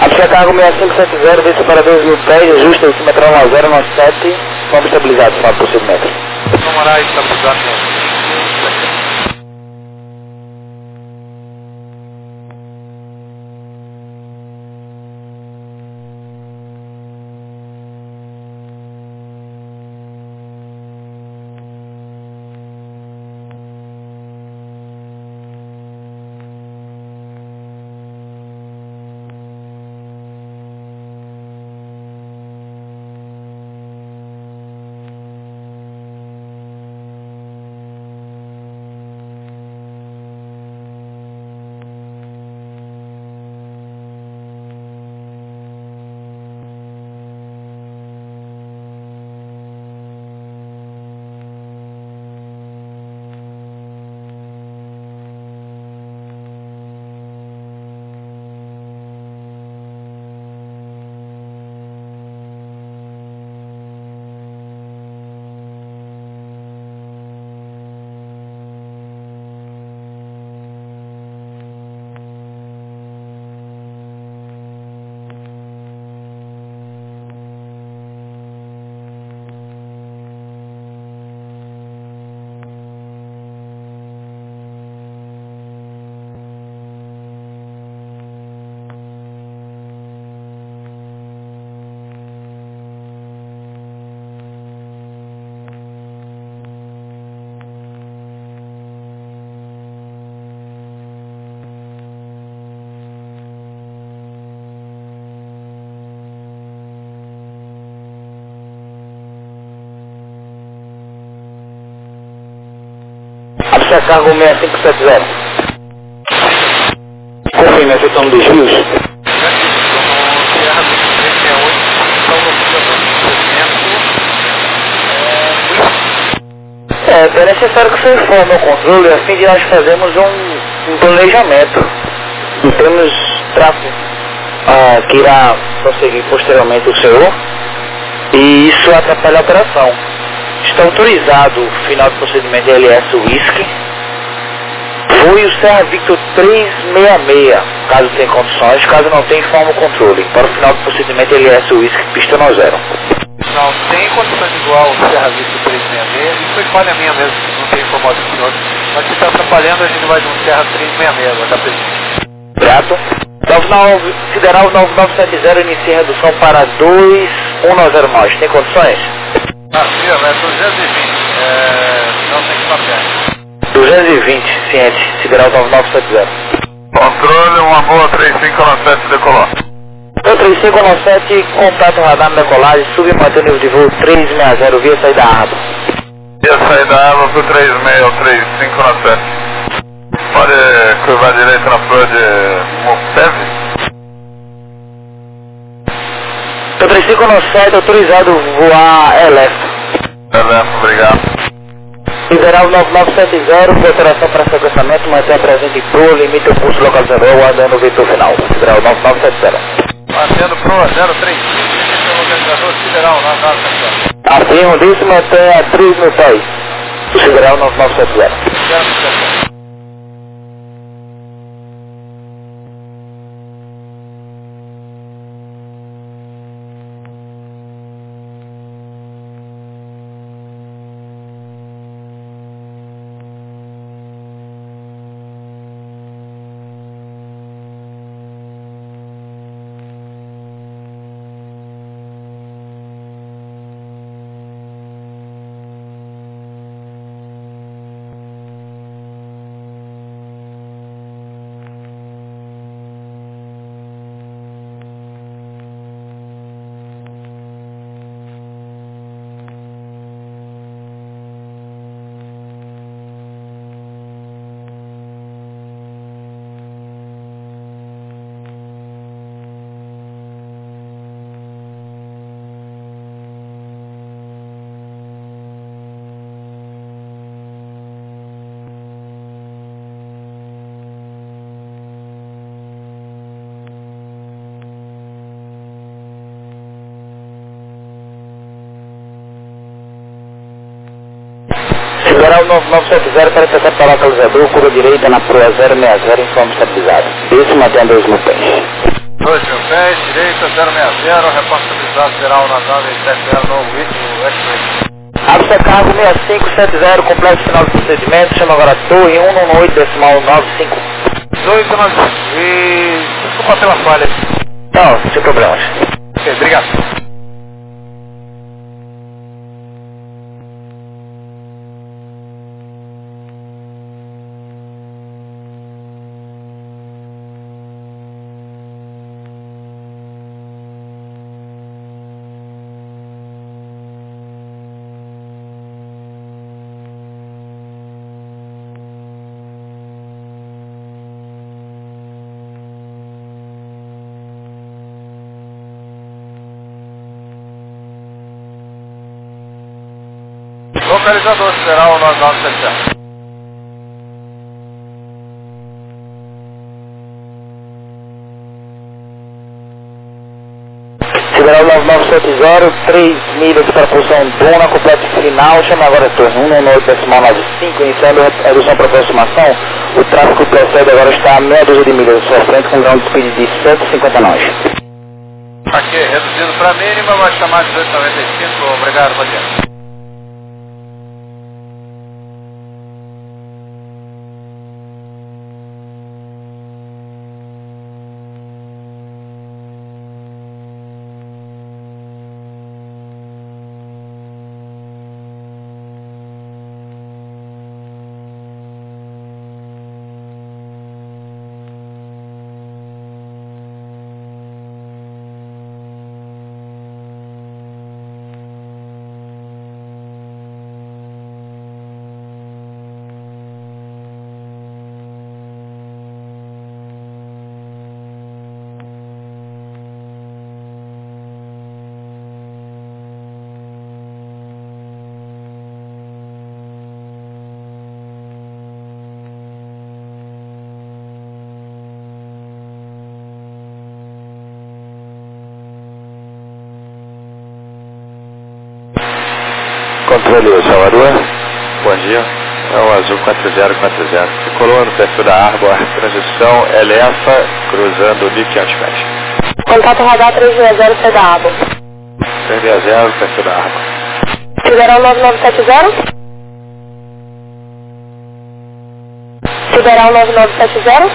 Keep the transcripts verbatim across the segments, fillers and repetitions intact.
Chicago seis cinco sete zero, vê para dois mil pés, ajusta em cima para um zero nove sete, vamos estabilizado, final do procedimento. Camarada estabilizado. Chicago seis cinco sete zero. Confirme, efetuando desvios. É, é necessário que você informe o controle a fim de nós fazermos um, um planejamento em termos de tráfego ah, que irá prosseguir posteriormente o senhor e isso atrapalha a operação. Está autorizado o final do procedimento L S Whisky. Foi o Serra Victor trezentos e sessenta e seis, caso tenha condições, caso não tenha, informa o controle. Para o final do procedimento L S Whisky, pista no zero. Não tem condições igual ao Serra Victor trezentos e sessenta e seis, isso foi falha minha mesmo, não tem informado o senhor. Mas se está atrapalhando, a gente vai de um Serra trezentos e sessenta e seis, H P G. Grato. nove Federal nove nove sete zero, inicia redução para dois um nove zero nós. Tem condições? Ah, sim, é duzentos e vinte, é, não tem que papel. duzentos e vinte, ciente, Sideral nove nove sete zero. Controle, uma boa três cinco nove sete decolou. três cinco nove sete, contato radar na decolagem, sub e mantém o nível de voo trezentos e sessenta, via saída da aba. Via saída da aba para o três seis três cinco nove sete. Pode curvar direito na proa de Moptev? três cinco nove sete, autorizado voar Elef. Elef, obrigado. Federal nove nove sete zero, operação para sequenciamento, mantém a presente em proa, limite o pulso localizador, aguardando o vetor final. Federal nove nove sete zero. Mantendo proa zero três cinco, limite o localizador Sideral nove nove sete zero. Acima disso, mantém a três mil pés. O Sideral nove nove sete zero. Federal nove nove sete zero para acessar para o localizador, curva direita na proa zero seis zero, informe estabilizado. Esse mantém dois mil pés. dois mil pés, direita, zero seis zero, responsabilizado geral na nove sete zero no X-Ray. Absa cargo seis cinco sete zero, complexo final de procedimento, chama agora torre um um oito decimal nove cinco. dois nove cinco. E desculpa pela falha. Não, sem problemas. Ok, obrigado. Localizador geral nove nove sete zero. Sideral nove nove sete zero, três milhas para a posição Duna, completo final, chama agora torre um um oito decimal nove cinco, iniciando a redução para aproximação. O tráfego procede agora está a meia dúzia de milhas à sua frente com ground speed de cento e cinquenta nós. Aqui, reduzindo para a mínima, vai chamar dezoito noventa e cinco, obrigado, bom dia. Controle Salvador, bom dia, é o Azul quatro zero quatro zero, circulou no perfil da Arbor, transição Elefa, cruzando mil e quinhentos metros. Contato radar três seis zero, C da Arbor. três seis zero, perfil da Arbor. Sideral nove nove sete zero. Sideral nove nove sete zero.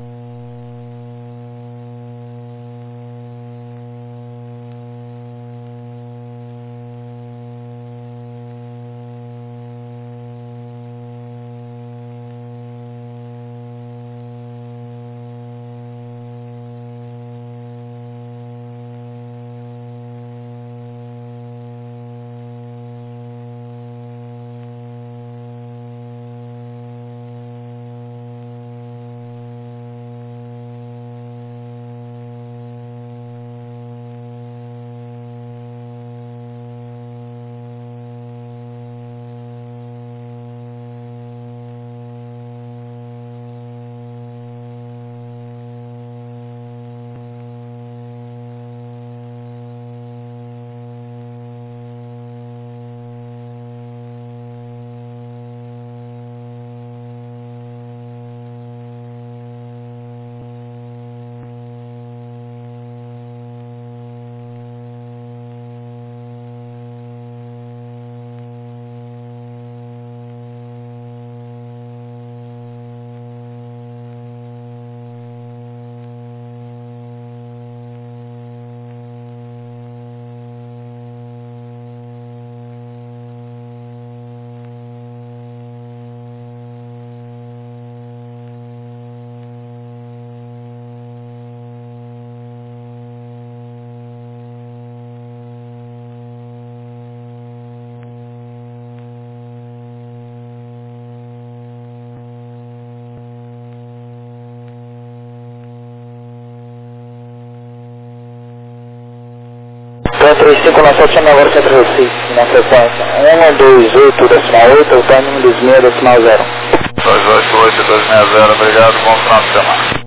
três cinco nove sete, chame agora centro Recife, na frequência um dois oito decimal oito, o término dois seis decimal zero. dois oito oito, dois seis zero, obrigado, bom final de semana.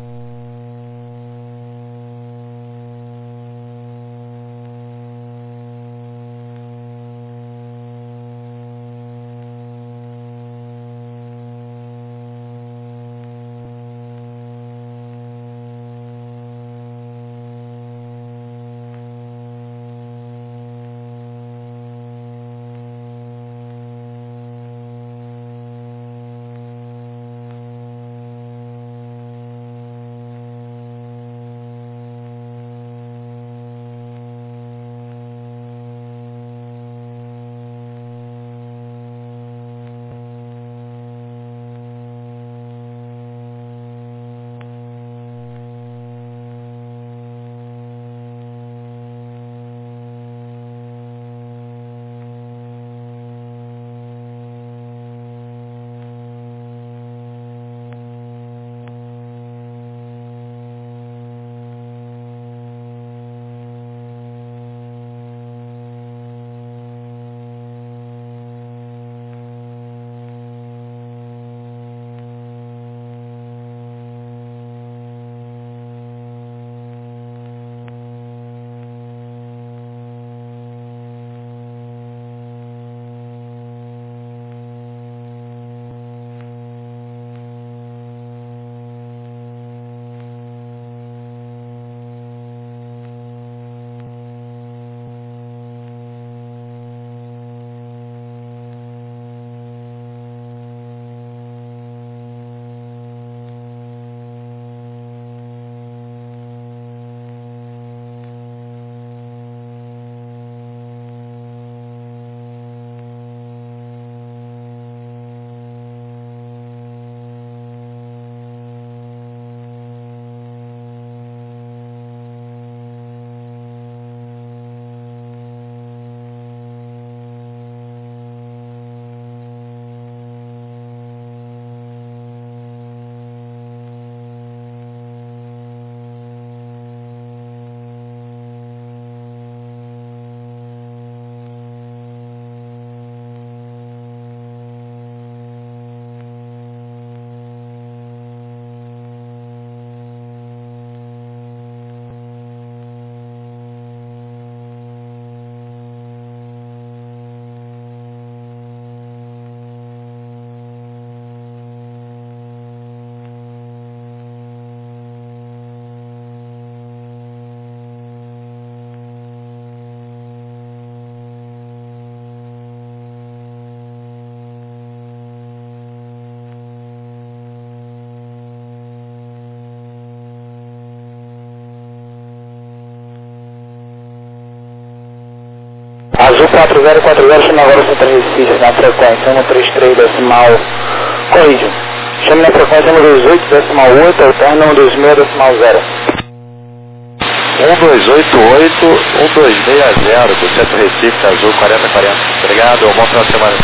quatro zero quatro zero, chama agora o Centro Recife na frequência um três três decimal, corrige. Chame na frequência um dois oito decimal oito, alterna um dois seis decimal zero. um dois oito oito, um dois seis zero, do Centro Recife, Azul quarenta quarenta. Obrigado, bom final de semana.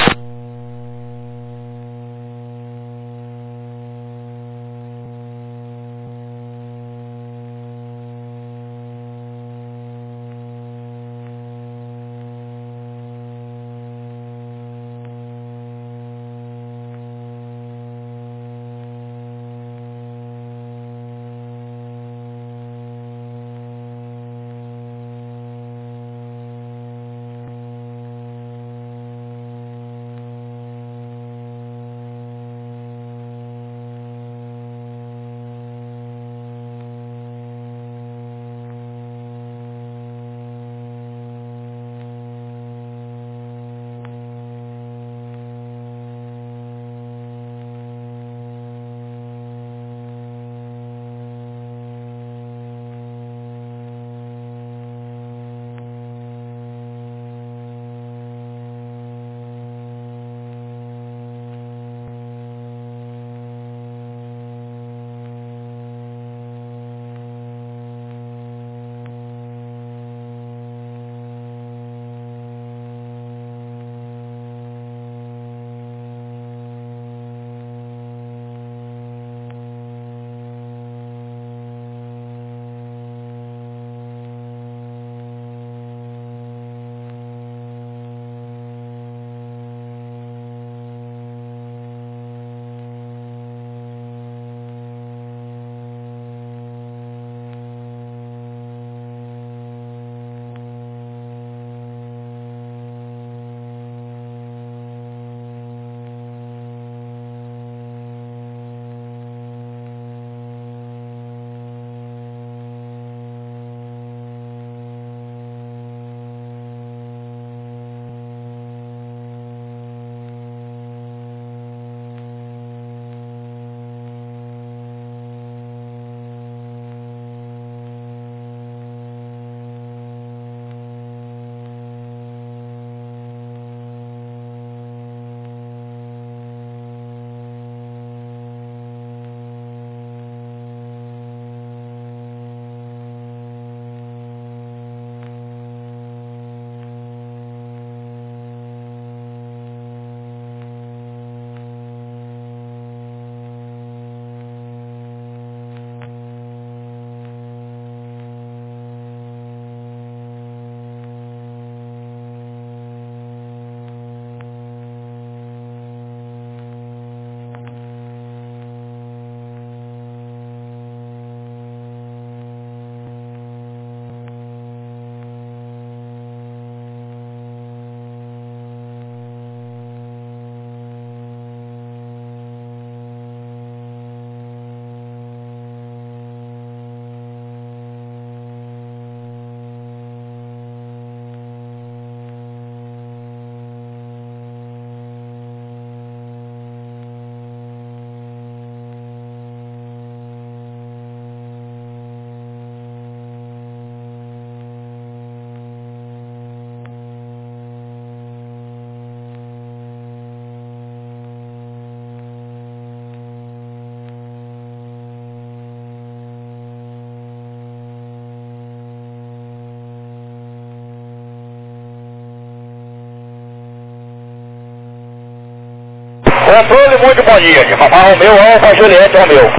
Controle, muito bom dia. De Papá Romeu, Alfa, Juliette, Romeu.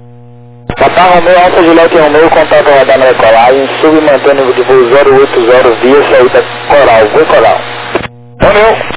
Papá Romeu, Alfa, Juliette, Romeu, contato radar na decolagem, sub e mantendo nível de voo zero oito zero, via saída Coral, voo Coral. Romeu.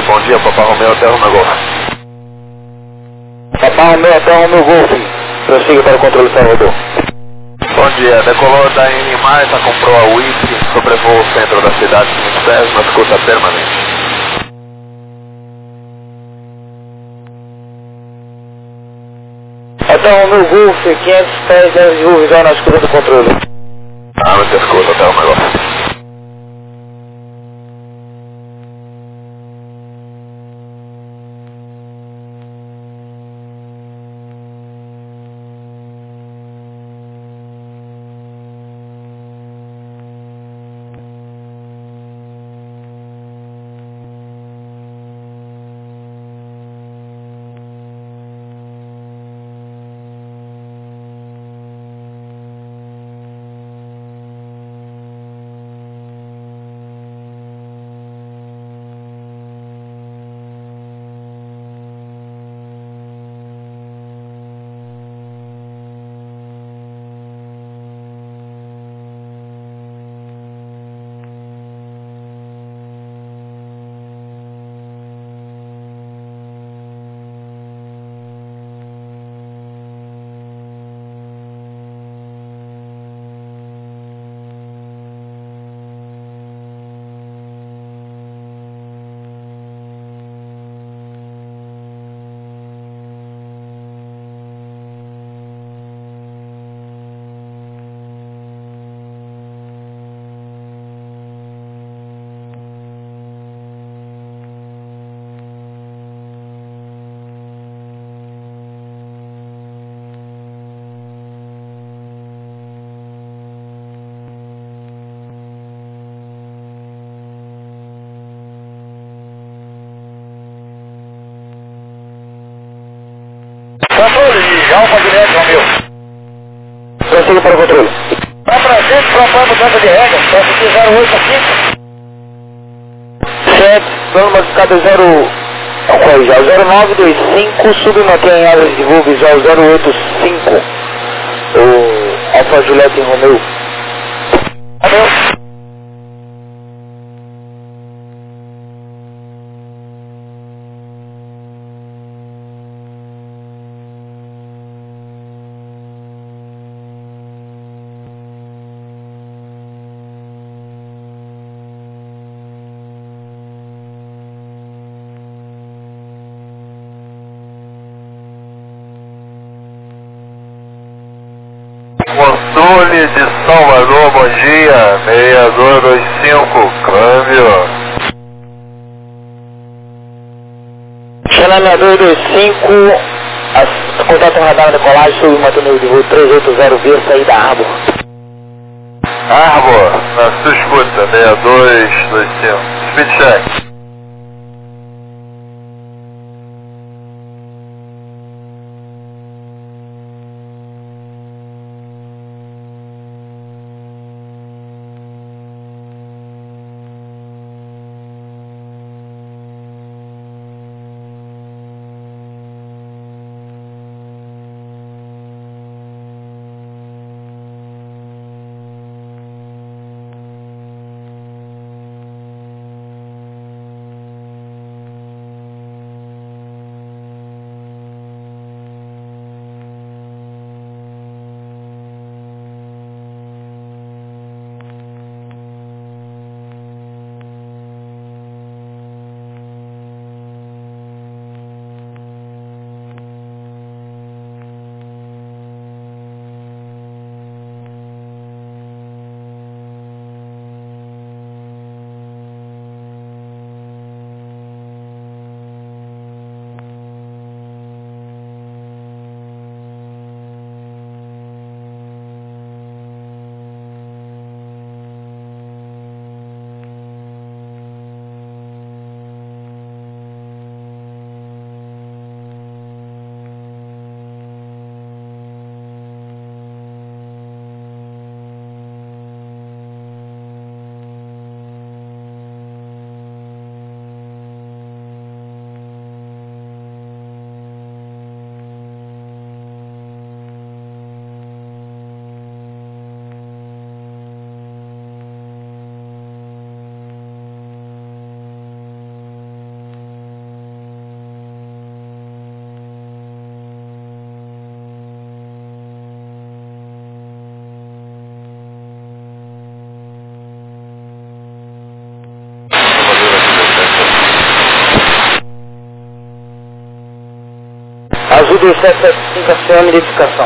bom dia, Papa Romeu, até Romeu Golf. Papa Romeu, até Romeu Golf. Prossiga para o controle Salvador. Bom dia, decolou da N Marta, comprou a Whisky, sobrevoou o centro da cidade quinhentos pés, na escuta permanente. Até Romeu Golf, quinhentos pés, dez de visual na escuta do controle. Ah, não te escuta, até Romeu Golf. Controle, Alfa Juliette, Romeu. Prossiga para o controle. Vai para gente, propõe mudança de regra, para seguir zero oito cinco. sete, plano modificado zero... Não, corrija, zero nove dois cinco, submantém áreas de voo visual zero oito cinco. O Alfa Juliette Romeu. Romeu. Controle de Salvador, bom dia, seis dois dois cinco, câmbio. Xanana dois dois cinco, as, contato radar na decolagem, submantendo de voo trezentos e oitenta via saída Arbor. Arbor, na sua escuta, seis dois dois cinco, speed check. Azul dois sete sete cinco, acione identificação.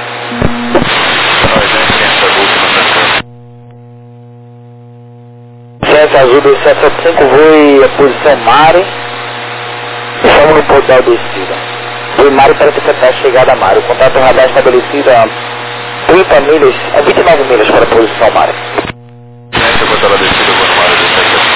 Certo, Azul dois sete sete cinco, voe a posição Mare. Estamos no portal descida. Voe Mare para interpretar a chegada a Mare. O contato radar estabelecido a trinta milhas, a vinte e nove milhas para a posição Mare. Certo, eu vou estar lá descida, eu vou no Mare do sete.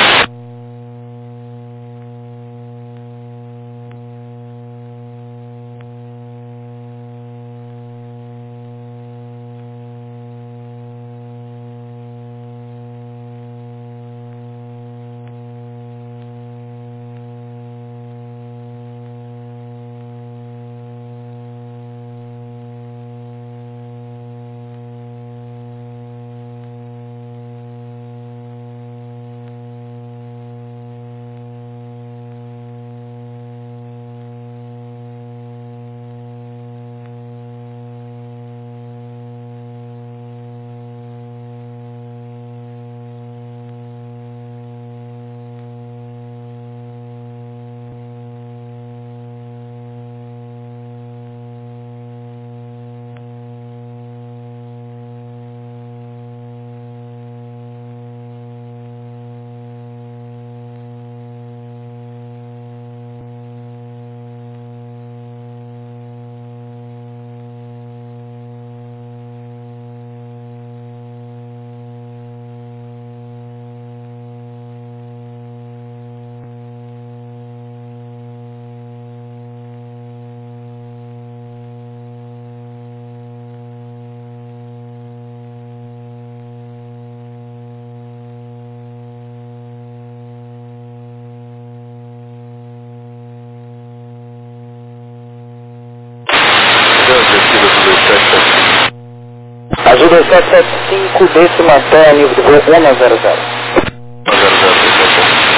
Azul dois sete sete cinco, desce mantém a nível de voo um zero zero. um zero zero.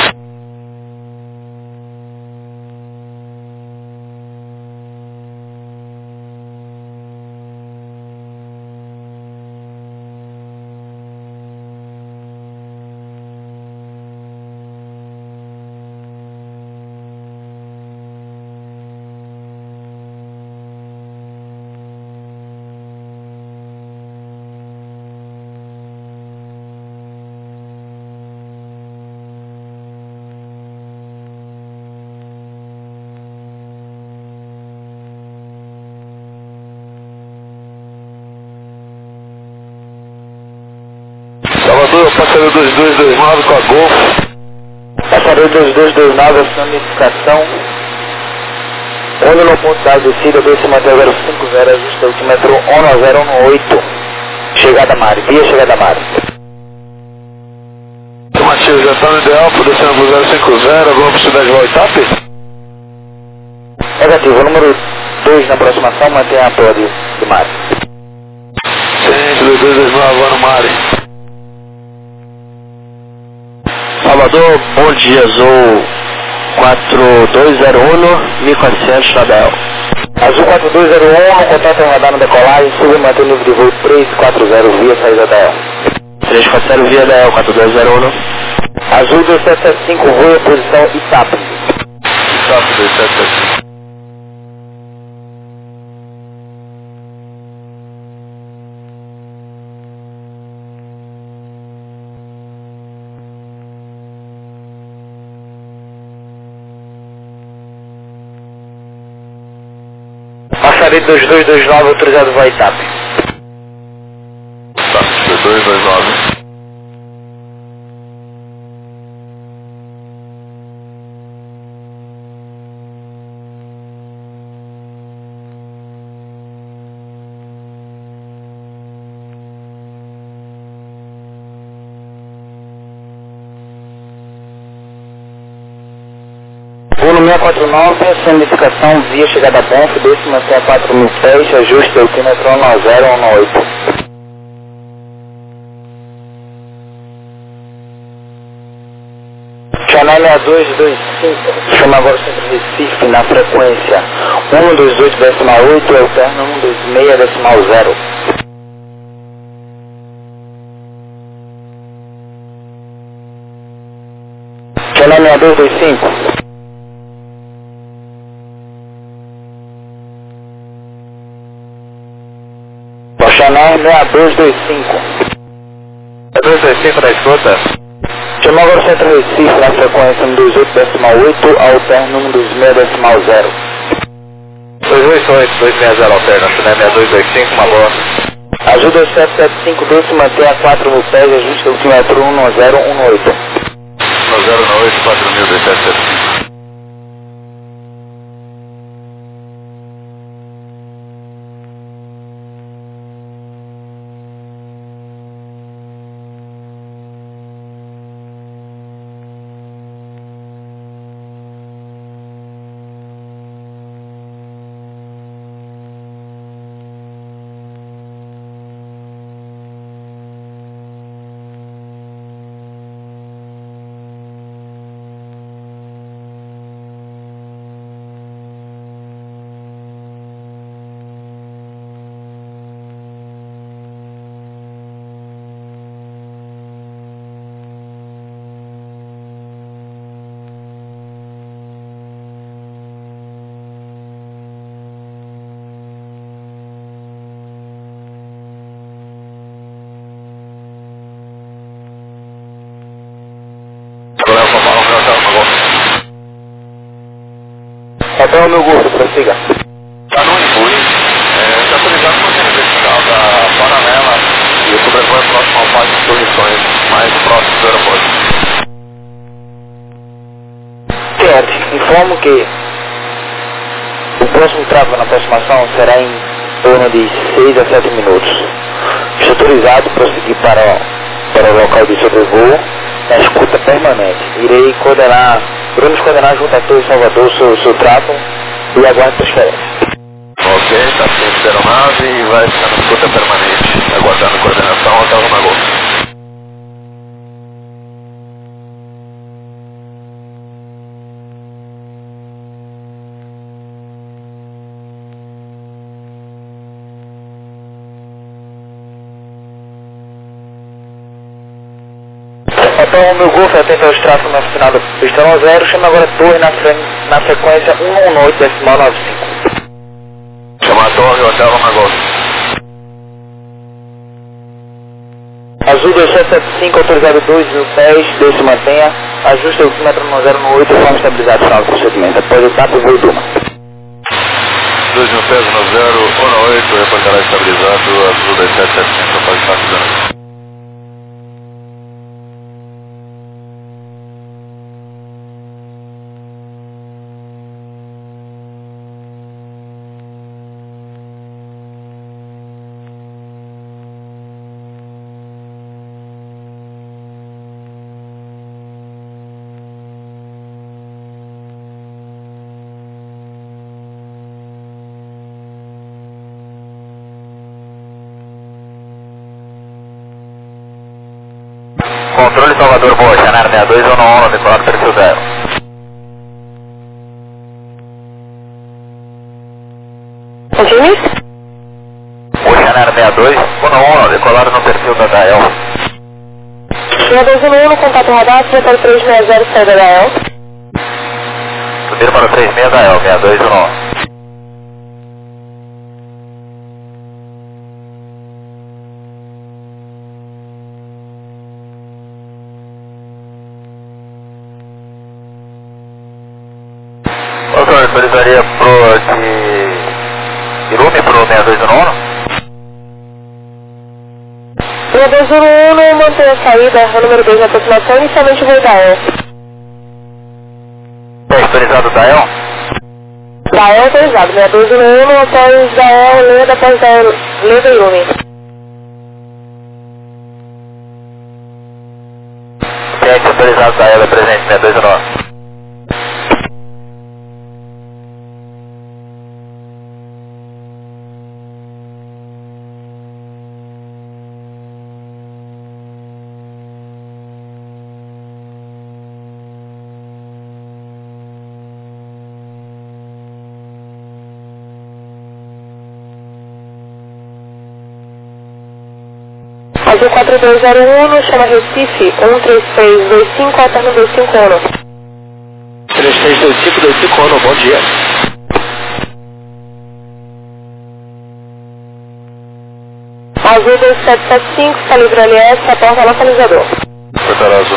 Salvador, passageiro dois dois dois nove com a Golf. Passageiro dois dois dois nove, ação de identificação. Olho no ponto da descida, desce mantém zero cinco zero, ajusta altímetro um zero um oito. Chegada Mare, via chegada Mare. Tomativo, já está no ideal, por descendo pro zero cinco zero, vamos para cidade de Voitap? Negativo, número dois na aproximação, mantém a torre de, de Mare. Sim, dois dois dois nove, no Mare. Salvador, bom dia, Azul quatro dois zero um, mil e quatrocentos Nadel. Azul quatro dois zero um, contato radar na decolagem, sube e mantém o nível de voo três quatro zero via saída da E L. três quatro zero via da E L, quatro dois zero um. Azul dois sete sete cinco, voe a posição Itap. Itap dois sete sete cinco. Passageiro dois dois dois nove, autorizado vai Itap. Tá, dois dois dois nove. Voo no seis quatro nove, identificação via chegada a Bonf, desce mantém a quatro mil pés, ajuste altímetro um zero um oito. Canal seis dois dois cinco, chama agora o centro Recife na frequência um dois oito decimal oito, alterna um dois seis decimal zero. Canal seis dois dois cinco. seis dois dois cinco. dois dois cinco na escuta. Chama agora o Centro Recife na frequência um dois oito decimal oito, alterno um dois seis decimal zero. dois oito oito, dois seis zero alterna, cinema dois dois cinco, uma boa. Ajuda sete sete cinco dois, se mantém a quatro mil pés, ajuste o quilômetro um zero um oito. um zero um oito, quatro mil, dois sete sete cinco. Hotel Meu Golfo, prossiga. Está no Imbui, é, já estou ligado com o serviço final da Panamela e o sobrevoo próximo ao Parque de Torrições, mais próximo do aeroporto. Cliente, informo que o próximo tráfego na aproximação será em torno de seis a sete minutos. Estou autorizado a prosseguir para, para o local de sobrevoo na escuta permanente. Irei coordenar, iremos coordenar junto a Torre Salvador o seu, seu tráfego e aguardo transferência. Ok, está sem aeronave e vai ficar na escuta permanente, aguardando coordenação até o Romagol. Então o meu Golfo atenta aos tráfegos na final do pistão zero, chama agora a torre na, na frequência um um oito decimal nove cinco. Chama a torre, hotel Romagol. Azul dois sete sete cinco, autorizado dois mil pés, Deus se mantenha, ajuste o quilômetro um zero um oito, forma estabilizada final do procedimento, após etapa voo Duma. dois mil pés no zero um oito, reportará estabilizado, Azul dois sete sete cinco, após etapa voo. Controle Salvador, boa, Chanel seis dois um um, decolado perfil zero. Continue? O Chanel seis dois um um, decolado no perfil da Dael. seis dois um um, contato radar, para o três seis zero, saída da E L. Subir para o três seis da E L, seis dois um um. Autorizaria pro de Irume pro seis dois um um? seis dois um um, mantém a saída, a número dois da aproximação, inicialmente voo da E L. É autorizado da E L? Da E L autorizado, seis dois um um, após da E L, Leda, após da E L, Leda e Irume. Cliente autorizado da E L é presente, seis dois um um. Azul quatro dois zero um, chama Recife, um três seis dois cinco, alterno dois cinco um. três seis dois cinco dois cinco um, bom dia. Azul dois sete sete cinco, está livre L S, reporta localizador. Hotel Azul.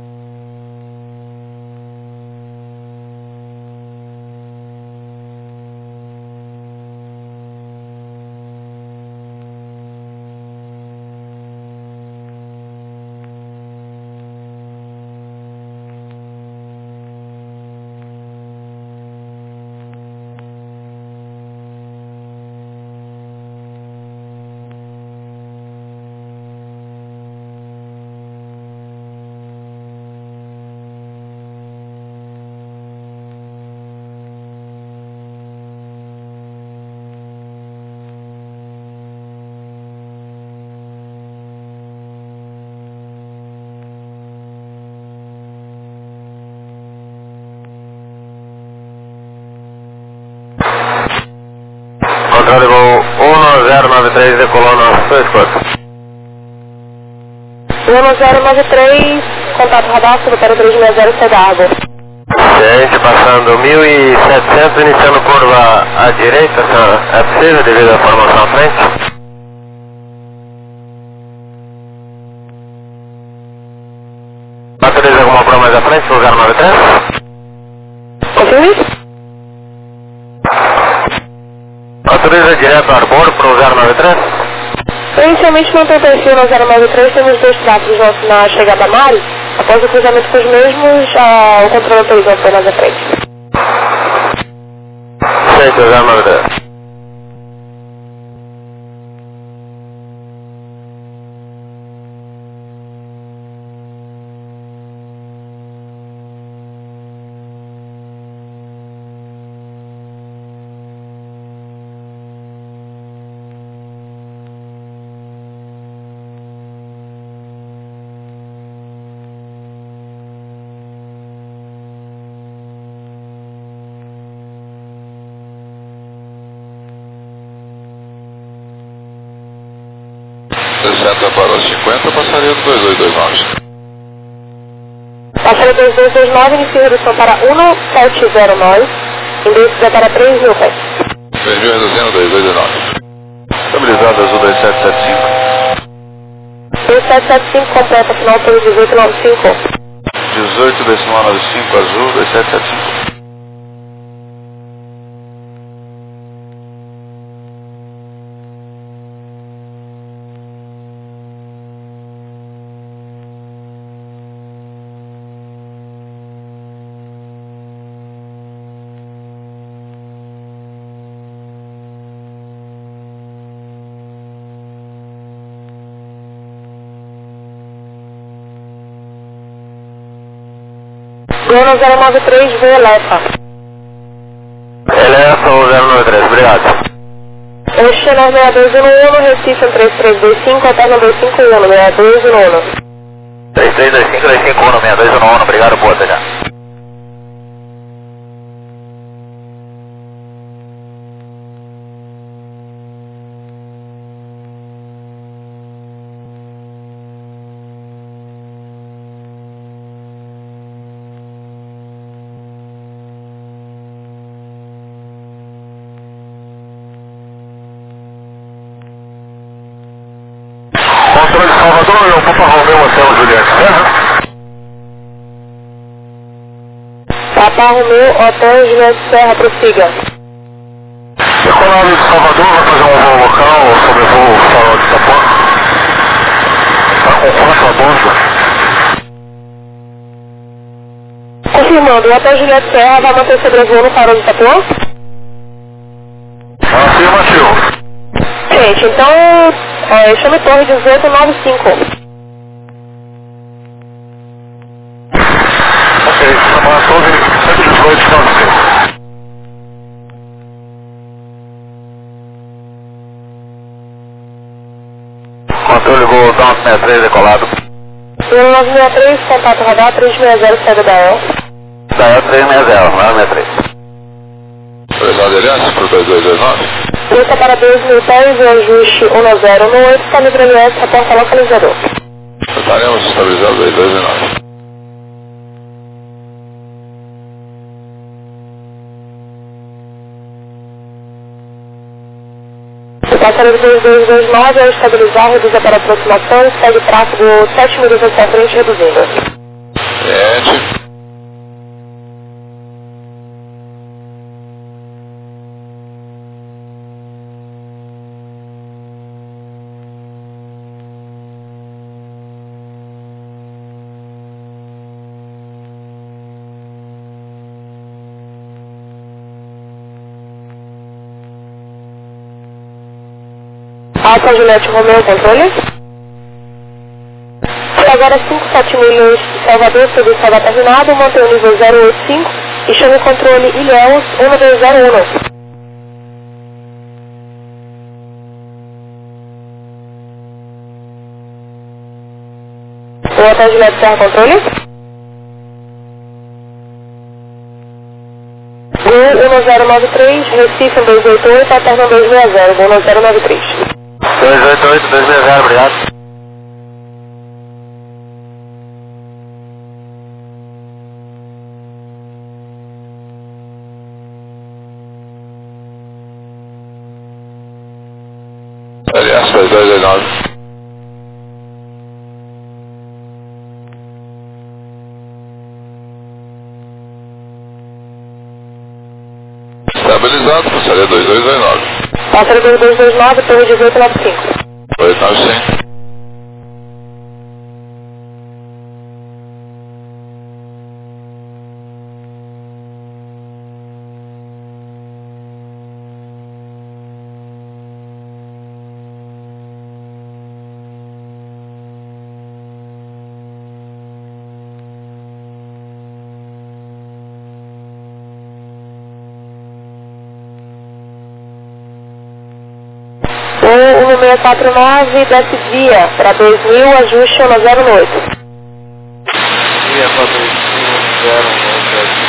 Controle voo um zero nove três, decolou no seu esforço. um zero nove três, contato radar, para três seis zero, sai da água. Gente, passando mil e setecentos, iniciando curva à direita, é possível devido à formação à frente? Autoriza alguma prova mais à frente, lugar nove três? Confirme? Autoriza direto ao arbor para o zero nove três? Inicialmente não tem perfil no zero nove três, temos dois tráficos na, na chegada a Mari. Após o cruzamento com os mesmos, ah, o controle autorizou apenas à frente. Frente ao zero nove três. sessenta para os cinquenta, passaria do dois dois dois nove. Passaria dois dois dois nove, inicia redução para um sete zero nove, endereço para três mil pés. três mil reduzindo, dois dois dois nove. Estabilizado azul dois sete sete cinco. dois sete sete cinco, completa, final pelo dezoito noventa e cinco. dezoito decimal noventa e cinco, azul dois sete sete cinco. Gol zero nove três, voo Elefa. Elefa ou zero nove três, obrigado. Este nove seis dois um um, Recife um três três dois cinco, alterna dois cinco um, seis dois um um. três três dois cinco, dois cinco um, seis dois um um, obrigado, boa, até já. Controle de Salvador, eu Papa Romeu, Hotel Juliette Serra. Papa Romeu, Hotel Juliette Serra, prossiga. Decolado de Salvador, vai fazer um voo local, sobrevoo o farol de Itapuã. Está com quatro a bordo. Confirmando, o Hotel Juliette Serra vai manter sobrevoo no farol de Itapuã? Afirmativo. Gente, então, é, chame Torre dezoito noventa e cinco. Ok, chama a Torre cento e dezoito noventa e cinco. Controle voo Down sessenta e três, decolado. um nove seis três, contato radar três seis zero, saída da E L. Da E L três seis zero, nove seis três. Precisado de aliança para o dois dois dois nove. Luta para dois mil pés, o ajuste um zero um oito, está livre L S, reporta localizador. Estaremos estabilizados dois dois dois nove. Passageiro dois dois dois nove, ao estabilizar, reduza para aproximação, segue tráfego sete minutos à frente, reduzindo. Sete. Alfa Juliette Romeo, controle. E agora cinco sete milhas de Salvador, serviço estava terminado, mantém o nível zero oito cinco e chama o controle Ilhéus um dois zero um. O Alfa Juliette Serra, controle. Gol um zero nove três, Recife dois oito oito, Eterno dois seis zero, Gol um zero nove três. dois oito oito, dois seis zero, obrigado. Aliás, dois dois nove. Estabilizado, passaria dois dois dois nove. Passageiro dois dois dois nove, torre dezoito nove cinco. oito nove cinco. um seis quatro nove, desce via para dois mil, ajuste um zero oito. Via para dois mil, zero oito.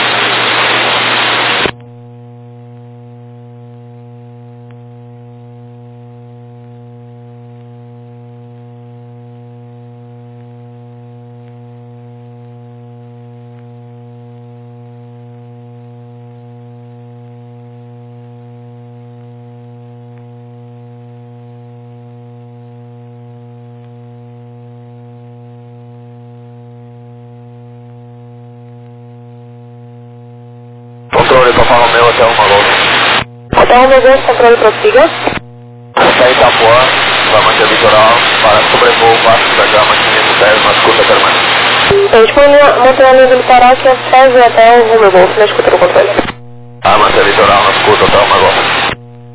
Controle para Alfa Romeo até uma volta. Até o meu controle prossiga. Até Itapuã, vai manter litoral, para sobrevoo baixo da gama quinhentos e dez, na escuta permanente. A gente mantém a linha do litoral que segue até o Romeo Golf, na escuta do controle. Ah, manter litoral, na escuta até uma volta.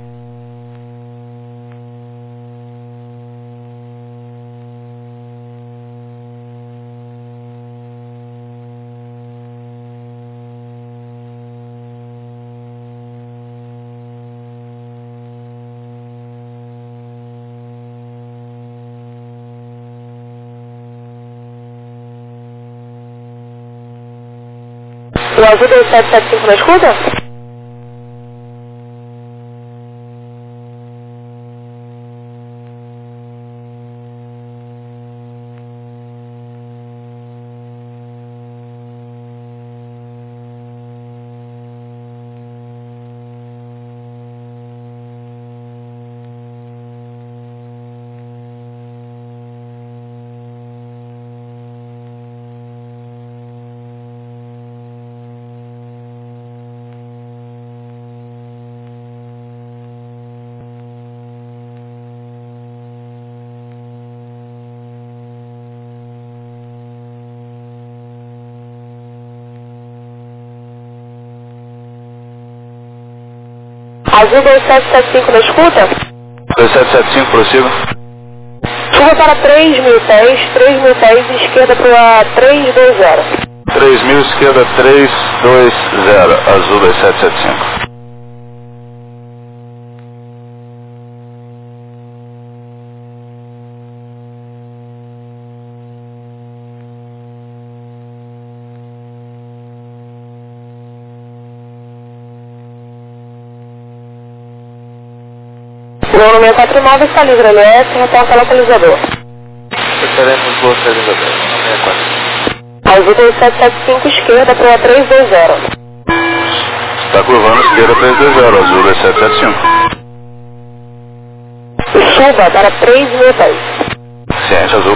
O azul dois sete sete cinco na escuta? Azul dois sete sete cinco na escuta? dois sete sete cinco, prossiga. Suba para três mil pés, três mil pés e esquerda para a três dois zero. três mil, esquerda três dois zero, azul dois sete sete cinco. Gol seis quatro nove está livre, L S, reporta localizador. Preferemos Gol seis quatro. Azul dois sete sete cinco, esquerda para a três dois zero. Está curvando esquerda três dois zero, azul dois sete sete cinco. suba para três mil pés. Ciente, Azul.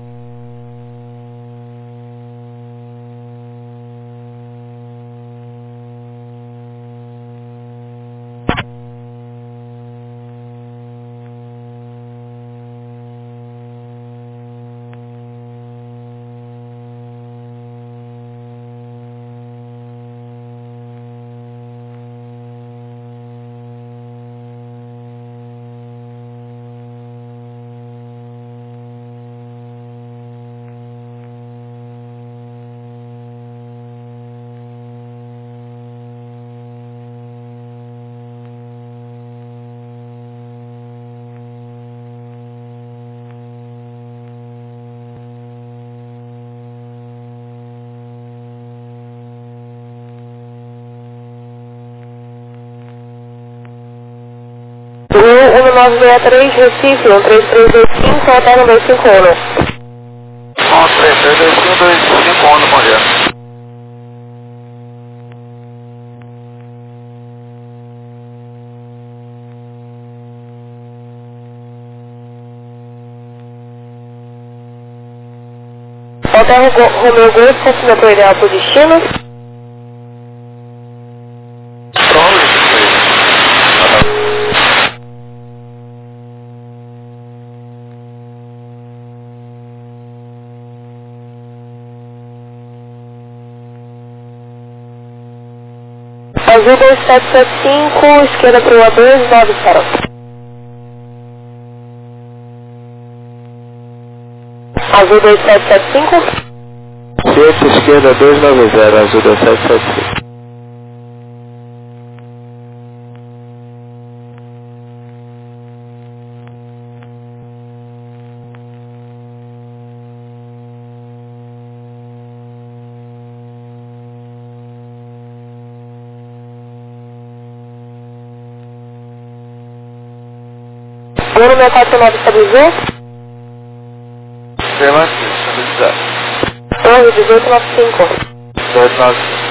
um nove seis três, Recife, um três três dois cinco, alterno dois cinco um. um três três dois cinco, dois cinco um, bom dia. Alterno Romeu Golf, confirma para o ideal para o destino. Azul dois sete sete cinco, esquerda para o A dois nove zero. Azul dois sete sete cinco. Ciente, esquerda dois nove zero, Azul dois sete sete cinco. Bruno meu quatro nove estabilizou. Relance, estabilizado. Torre dezoito noventa e cinco. dois nove cinco.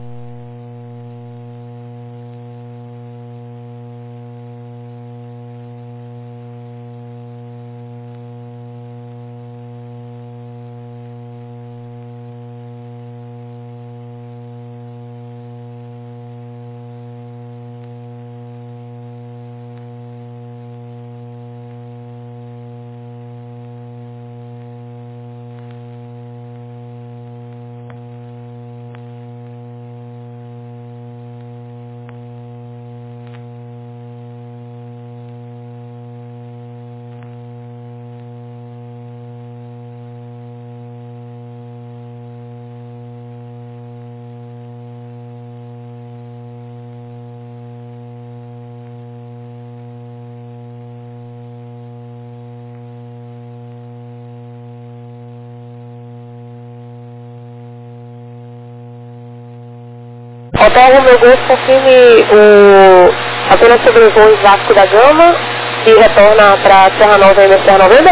Hotel Romeu Golf, confirme o apenas sobrevoo em Vasco da Gama e retorna para Serra Nova e Serra Novembro.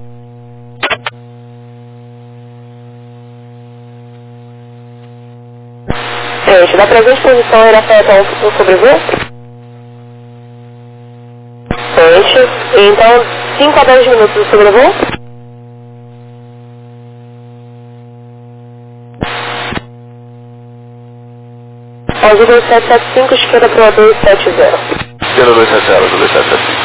Gente, da presente posição ele afeta o sobrevoo? Gente, então cinco a dez minutos do sobrevoo? Azul dois sete sete cinco, esquerda para o A dois sete zero. Esquerda dois sete zero, Azul dois sete sete cinco.